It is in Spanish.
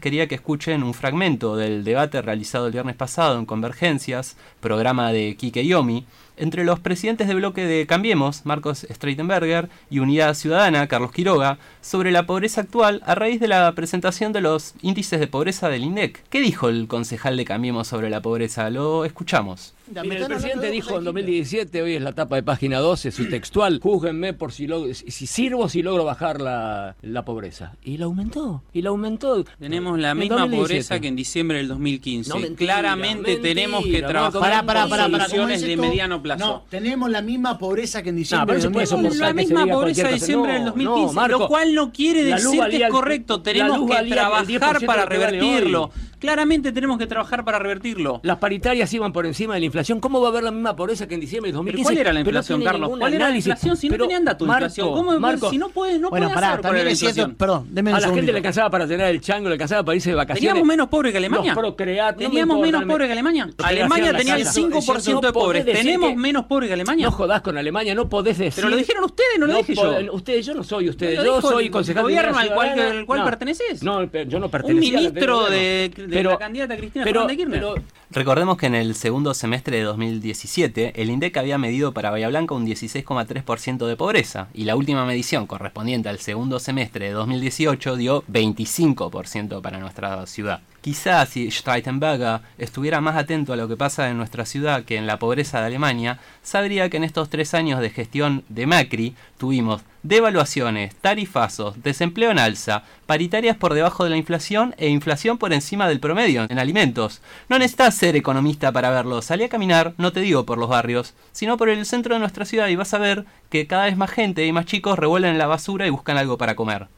quería que escuchen un fragmento del debate realizado el viernes pasado en Convergencias, programa de Quique Yomi, entre los presidentes de bloque de Cambiemos, Marcos Streitenberger, y Unidad Ciudadana, Carlos Quiroga, sobre la pobreza actual a raíz de la presentación de los índices de pobreza del INDEC. ¿Qué dijo el concejal de Cambiemos sobre la pobreza? Lo escuchamos. Mira, el presidente dijo en 2017, hoy es la tapa de página 12, su textual, júzguenme por si logro bajar la pobreza. Y la aumentó. Tenemos la misma 2017. pobreza que en diciembre del 2015. No, mentira, claramente mentira, tenemos que trabajar Pará, con soluciones de mediano plazo. No, tenemos la misma pobreza que en diciembre del Tenemos 2015. la misma pobreza de diciembre del 2015, Marco, lo cual no quiere la luz decir que valía es correcto. Tenemos que trabajar para revertirlo. Claramente tenemos que trabajar para revertirlo. Las paritarias iban por encima de la inflación. ¿Cómo va a haber la misma pobreza que en diciembre del 2015? ¿Cuál era la inflación, Carlos? ¿Cuál era la inflación si no tenían datos de inflación? ¿Cómo si no puede hacer cuál era la inflación? Perdón, deme un A la segundito. gente le alcanzaba para tener el chango, le alcanzaba para irse de vacaciones. ¿Teníamos menos pobre que Alemania? ¿Teníamos menos pobre que Alemania? Alemania tenía el 5% de pobres. ¿Tenemos menos pobre que Alemania? No jodás con Alemania, no podés decir... Pero lo dijeron ustedes, no lo dije yo. Ustedes, yo no soy ustedes. Yo soy concejal de gobierno Unidad al cual perteneces. No, yo no Un pertenecía. ministro de la candidata Cristina Fernández de Kirchner. Recordemos que en el segundo semestre de 2017, el INDEC había medido para Bahía Blanca un 16,3% de pobreza, y la última medición correspondiente al segundo semestre de 2018 dio 25% para nuestra ciudad. Quizás si Streitenberger estuviera más atento a lo que pasa en nuestra ciudad que en la pobreza de Alemania, sabría que en estos 3 años de gestión de Macri tuvimos devaluaciones, tarifazos, desempleo en alza, paritarias por debajo de la inflación e inflación por encima del promedio en alimentos. No necesitas ser economista para verlo. Salí a caminar, no te digo por los barrios, sino por el centro de nuestra ciudad y vas a ver que cada vez más gente y más chicos revuelven la basura y buscan algo para comer.